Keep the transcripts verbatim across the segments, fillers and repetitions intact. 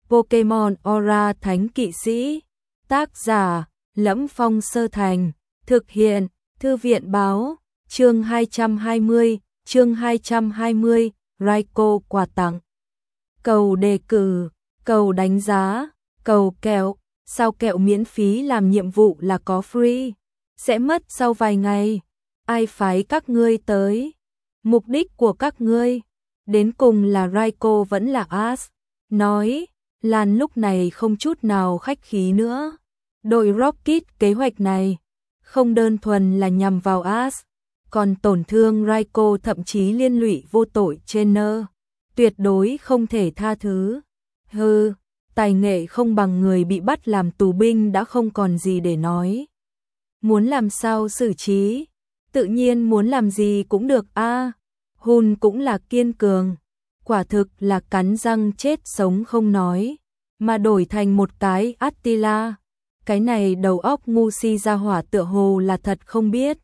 Pokemon Aura Thánh Kỵ Sĩ. Tác giả Lẫm Phong Sơ Thành. Thực hiện Thư viện Báo. Chương hai trăm hai mươi, chương hai trăm hai mươi, Raikou quà tặng. Cầu đề cử, cầu đánh giá, cầu kẹo, sao kẹo miễn phí làm nhiệm vụ là có free, sẽ mất sau vài ngày. Ai phái các ngươi tới? Mục đích của các ngươi? Đến cùng là Raikou vẫn là Ash? Nói, Lan lúc này không chút nào khách khí nữa. Đội Rocket kế hoạch này không đơn thuần là nhằm vào Ash, còn tổn thương Raikou, thậm chí liên lụy vô tội Trainer, tuyệt đối không thể tha thứ. Hừ, tài nghệ không bằng người bị bắt làm tù binh đã không còn gì để nói. Muốn làm sao xử trí? Tự nhiên muốn làm gì cũng được a. À, Hun cũng là kiên cường, quả thực là cắn răng chết sống không nói, mà đổi thành một cái Attila. Cái này đầu óc ngu si ra hỏa tựa hồ là thật không biết.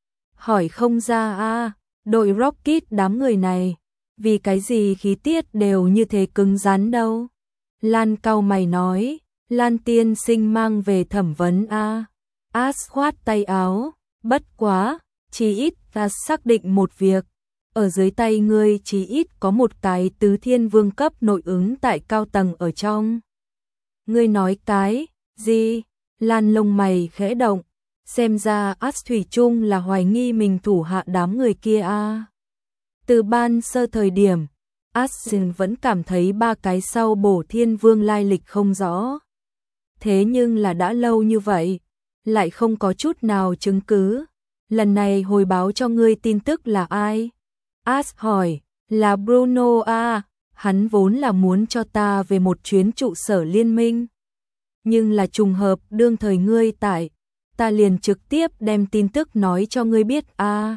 Hỏi không ra a. À, đội Rocket đám người này, vì cái gì khí tiết đều như thế cứng rắn đâu? Lan cau mày nói, Lan tiên sinh mang về thẩm vấn a. À. Ash khoát tay áo, bất quá, chỉ ít ta xác định một việc, ở dưới tay ngươi chỉ ít có một cái tứ thiên vương cấp nội ứng tại cao tầng ở trong. Ngươi nói cái gì? Lan lông mày khẽ động, xem ra Ash thủy chung là hoài nghi mình thủ hạ đám người kia a. À. Từ ban sơ thời điểm, Ash vẫn cảm thấy ba cái sau bổ thiên vương lai lịch không rõ. Thế nhưng là đã lâu như vậy, lại không có chút nào chứng cứ. Lần này hồi báo cho ngươi tin tức là ai? Ash hỏi, là Bruno a. À, hắn vốn là muốn cho ta về một chuyến trụ sở liên minh. Nhưng là trùng hợp đương thời ngươi tại, ta liền trực tiếp đem tin tức nói cho ngươi biết a. À.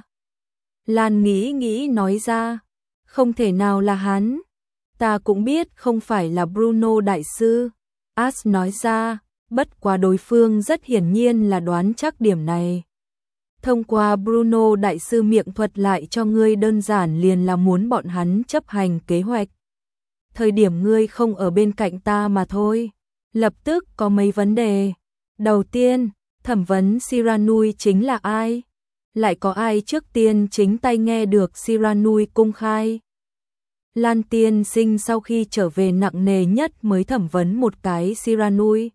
Lan nghĩ nghĩ nói ra, không thể nào là hắn. Ta cũng biết không phải là Bruno đại sư. Ash nói ra, bất quá đối phương rất hiển nhiên là đoán chắc điểm này. Thông qua Bruno đại sư miệng thuật lại cho ngươi đơn giản liền là muốn bọn hắn chấp hành kế hoạch. Thời điểm ngươi không ở bên cạnh ta mà thôi. Lập tức có mấy vấn đề. Đầu tiên, thẩm vấn Shiranui chính là ai? Lại có ai trước tiên chính tay nghe được Shiranui công khai? Lan tiên sinh sau khi trở về nặng nề nhất mới thẩm vấn một cái Shiranui.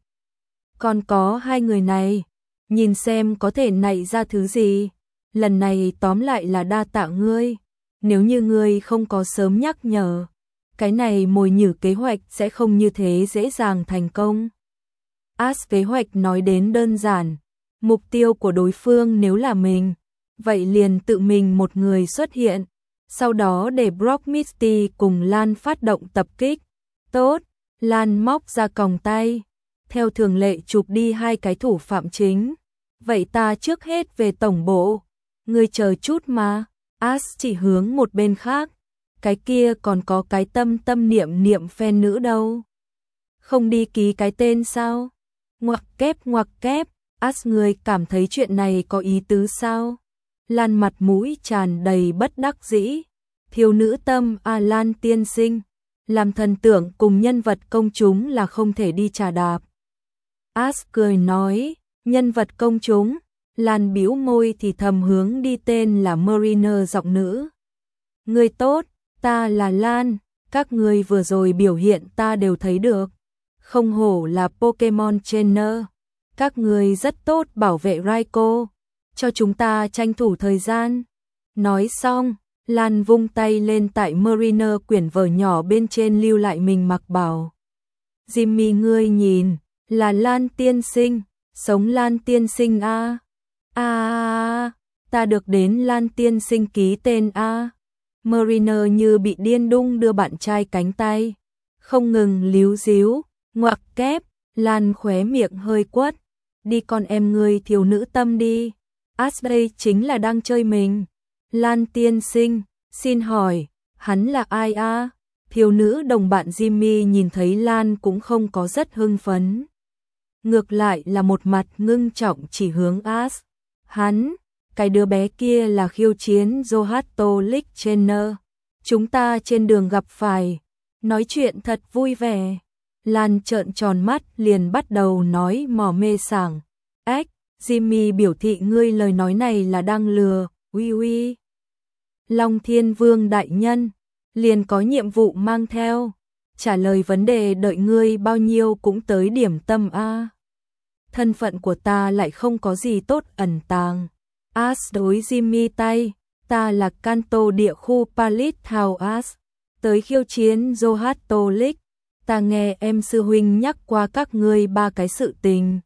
Còn có hai người này, nhìn xem có thể nảy ra thứ gì. Lần này tóm lại là đa tạ ngươi. Nếu như ngươi không có sớm nhắc nhở, cái này mồi nhử kế hoạch sẽ không như thế dễ dàng thành công. Ash kế hoạch nói đến đơn giản, mục tiêu của đối phương nếu là mình, vậy liền tự mình một người xuất hiện, sau đó để Brock Misty cùng Lan phát động tập kích. Tốt, Lan móc ra còng tay, theo thường lệ chụp đi hai cái thủ phạm chính. Vậy ta trước hết về tổng bộ, ngươi chờ chút mà. Ash chỉ hướng một bên khác, cái kia còn có cái tâm tâm niệm niệm phen nữ đâu. Không đi ký cái tên sao? Ngoặc kép ngoặc kép, Ash người cảm thấy chuyện này có ý tứ sao? Lan mặt mũi tràn đầy bất đắc dĩ. Thiếu nữ tâm a. À, Lan tiên sinh, làm thần tượng cùng nhân vật công chúng là không thể đi trà đạp. Ash cười nói, nhân vật công chúng. Lan bĩu môi thì thầm hướng đi tên là Mariner giọng nữ. Người tốt, ta là Lan, các người vừa rồi biểu hiện ta đều thấy được. Không hổ là Pokemon Trainer, các người rất tốt bảo vệ Raikou, cho chúng ta tranh thủ thời gian. Nói xong, Lan vung tay lên tại Mariner quyển vở nhỏ bên trên lưu lại mình mặc bảo. Jimmy ngươi nhìn, là Lan tiên sinh, sống Lan tiên sinh a. A, ta được đến Lan tiên sinh ký tên a. Mariner như bị điên đung đưa bạn trai cánh tay, không ngừng líu díu, ngoặc kép. Lan khóe miệng hơi quất, đi con em ngươi thiếu nữ tâm đi. Ash đây chính là đang chơi mình. Lan tiên sinh, xin hỏi, hắn là ai a? À? Thiếu nữ đồng bạn Jimmy nhìn thấy Lan cũng không có rất hưng phấn. Ngược lại là một mặt ngưng trọng chỉ hướng Ash. Hắn, cái đứa bé kia là khiêu chiến Johto League Trainer. Chúng ta trên đường gặp phải, nói chuyện thật vui vẻ. Lan trợn tròn mắt liền bắt đầu nói mò mê sảng. Ếch, Jimmy biểu thị ngươi lời nói này là đang lừa, uy uy. Long Thiên Vương đại nhân, liền có nhiệm vụ mang theo. Trả lời vấn đề đợi ngươi bao nhiêu cũng tới điểm tâm a. Thân phận của ta lại không có gì tốt ẩn tàng. As đối Jimmy tay, ta là Kanto địa khu Palit House, tới khiêu chiến Johto League. Ta nghe em sư huynh nhắc qua các ngươi ba cái sự tình.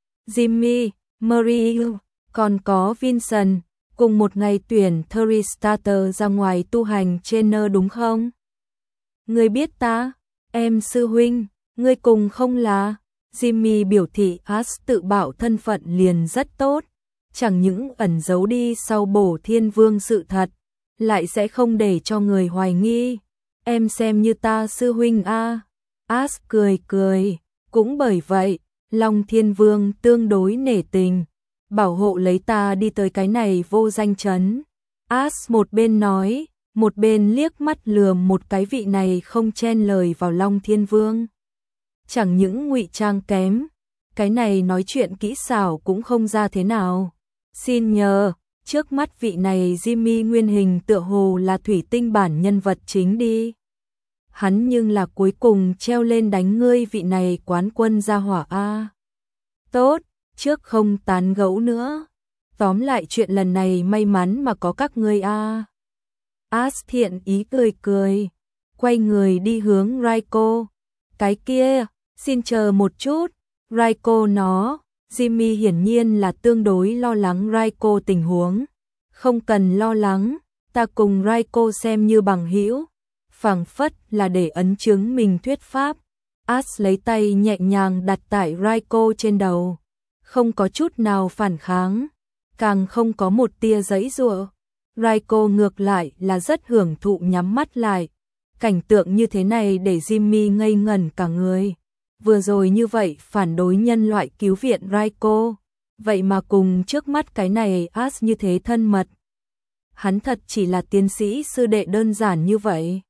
Jimmy, Marie, còn có Vincent, cùng một ngày tuyển Thuristater ra ngoài tu hành trainer đúng không? Ngươi biết ta, em sư huynh, ngươi cùng không là? Jimmy biểu thị As tự bảo thân phận liền rất tốt, chẳng những ẩn giấu đi sau bổ thiên vương sự thật, lại sẽ không để cho người hoài nghi. Em xem như ta sư huynh a. As cười cười, cũng bởi vậy, Long Thiên Vương tương đối nể tình, bảo hộ lấy ta đi tới cái này vô danh trấn. As một bên nói, một bên liếc mắt lườm một cái vị này không chen lời vào Long Thiên Vương. Chẳng những ngụy trang kém, cái này nói chuyện kỹ xảo cũng không ra thế nào. Xin nhờ, trước mắt vị này Jimmy nguyên hình tựa hồ là thủy tinh bản nhân vật chính đi. Hắn nhưng là cuối cùng treo lên đánh ngươi vị này quán quân gia hỏa a. Tốt, trước không tán gẫu nữa. Tóm lại chuyện lần này may mắn mà có các ngươi a. As thiện ý cười cười, quay người đi hướng Raiko. Cái kia, xin chờ một chút. Raiko nó, Jimmy hiển nhiên là tương đối lo lắng Raiko tình huống. Không cần lo lắng, ta cùng Raiko xem như bằng hữu. Phảng phất là để ấn chứng mình thuyết pháp. As lấy tay nhẹ nhàng đặt tại Raiko trên đầu, không có chút nào phản kháng, càng không có một tia giãy giụa. Raiko ngược lại là rất hưởng thụ nhắm mắt lại. Cảnh tượng như thế này để Jimmy ngây ngẩn cả người. Vừa rồi như vậy phản đối nhân loại cứu viện Raiko, vậy mà cùng trước mắt cái này As như thế thân mật. Hắn thật chỉ là tiến sĩ sư đệ đơn giản như vậy.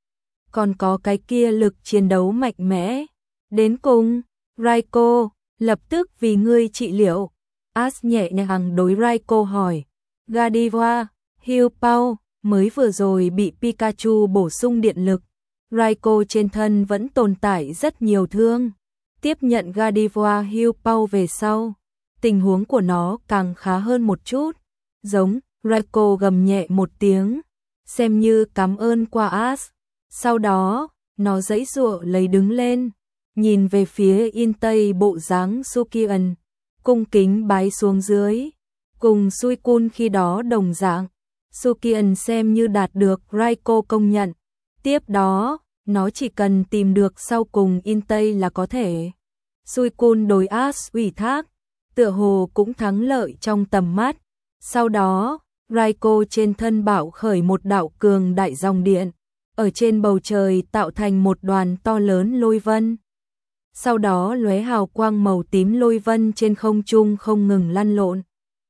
Còn có cái kia lực chiến đấu mạnh mẽ. Đến cùng, Raiko, lập tức vì ngươi trị liệu. As nhẹ nhàng đối Raiko hỏi. Godiva, Hill Pao, mới vừa rồi bị Pikachu bổ sung điện lực. Raiko trên thân vẫn tồn tại rất nhiều thương. Tiếp nhận Godiva Hill Pao về sau, tình huống của nó càng khá hơn một chút. Giống, Raiko gầm nhẹ một tiếng, xem như cảm ơn qua As. Sau đó, nó giãy giụa lấy đứng lên, nhìn về phía in tây bộ dáng Sukian, cung kính bái xuống dưới, cùng Suicune khi đó đồng dạng. Sukian xem như đạt được Raiko công nhận. Tiếp đó, nó chỉ cần tìm được sau cùng in tây là có thể. Suicune đối As ủy thác, tựa hồ cũng thắng lợi trong tầm mắt. Sau đó, Raiko trên thân bạo khởi một đạo cường đại dòng điện, ở trên bầu trời tạo thành một đoàn to lớn lôi vân. Sau đó lóe hào quang màu tím lôi vân trên không trung không ngừng lăn lộn.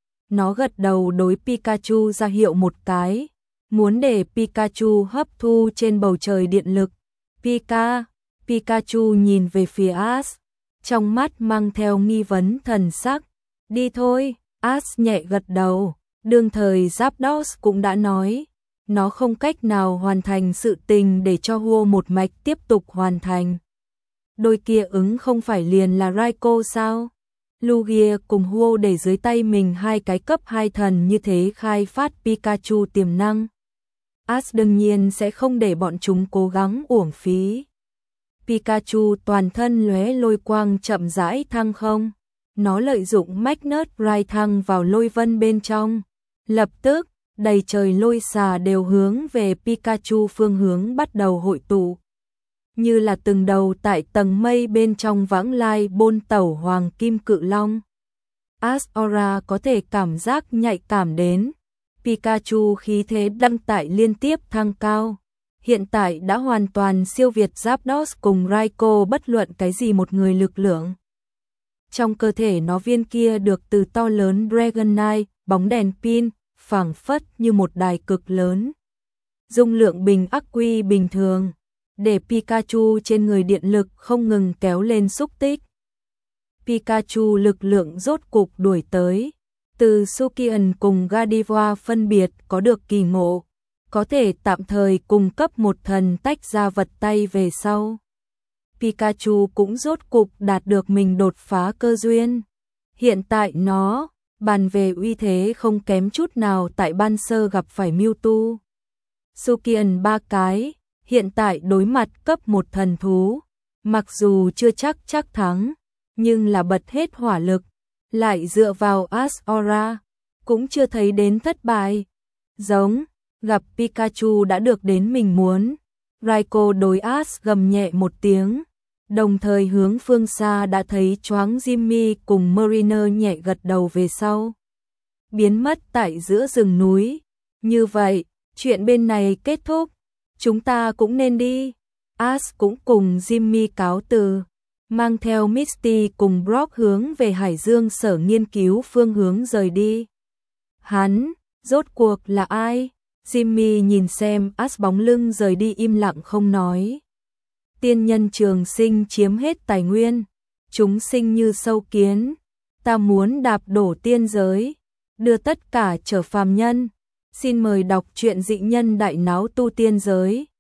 Nó gật đầu đối Pikachu ra hiệu một cái, muốn để Pikachu hấp thu trên bầu trời điện lực. Pika, Pikachu nhìn về phía As, trong mắt mang theo nghi vấn thần sắc. Đi thôi, As nhẹ gật đầu, đương thời Zapdos cũng đã nói, nó không cách nào hoàn thành sự tình để cho Huo một mạch tiếp tục hoàn thành. Đôi kia ứng không phải liền là Raiko sao? Lugia cùng Huo để dưới tay mình hai cái cấp hai thần như thế khai phát Pikachu tiềm năng. As đương nhiên sẽ không để bọn chúng cố gắng uổng phí. Pikachu toàn thân lóe lôi quang chậm rãi thăng không. Nó lợi dụng Magnet Ride thăng vào lôi vân bên trong. Lập tức, đầy trời lôi xà đều hướng về Pikachu phương hướng bắt đầu hội tụ. Như là từng đầu tại tầng mây bên trong vãng lai bôn tẩu hoàng kim cự long. As-Aura có thể cảm giác nhạy cảm đến. Pikachu khí thế đăng tại liên tiếp thăng cao. Hiện tại đã hoàn toàn siêu việt Zapdos cùng Raiko bất luận cái gì một người lực lượng. Trong cơ thể nó viên kia được từ to lớn Dragonite, bóng đèn pin, phảng phất như một đài cực lớn. Dung lượng bình ắc quy bình thường. để Pikachu trên người điện lực không ngừng kéo lên xúc tích. Pikachu lực lượng rốt cục đuổi tới. Từ Sukian cùng Gardevoir phân biệt có được kỳ ngộ, có thể tạm thời cung cấp một thần tách ra vật tay về sau. Pikachu cũng rốt cục đạt được mình đột phá cơ duyên. Hiện tại nó, bàn về uy thế không kém chút nào tại ban sơ gặp phải Mewtwo. Sukian ba cái, hiện tại đối mặt cấp một thần thú, mặc dù chưa chắc chắc thắng, nhưng là bật hết hỏa lực, lại dựa vào Azora, cũng chưa thấy đến thất bại. Giống, gặp Pikachu đã được đến mình muốn. Raikou đối Ash gầm nhẹ một tiếng, đồng thời hướng phương xa đã thấy choáng Jimmy cùng Mariner nhẹ gật đầu về sau, biến mất tại giữa rừng núi. Như vậy, chuyện bên này kết thúc, chúng ta cũng nên đi. Ash cũng cùng Jimmy cáo từ, mang theo Misty cùng Brock hướng về Hải Dương sở nghiên cứu phương hướng rời đi. Hắn, rốt cuộc là ai? Jimmy nhìn xem Ash bóng lưng rời đi im lặng không nói. Tiên nhân trường sinh chiếm hết tài nguyên, chúng sinh như sâu kiến, ta muốn đạp đổ tiên giới, đưa tất cả trở phàm nhân. Xin mời đọc truyện Dị Nhân Đại Náo Tu Tiên Giới.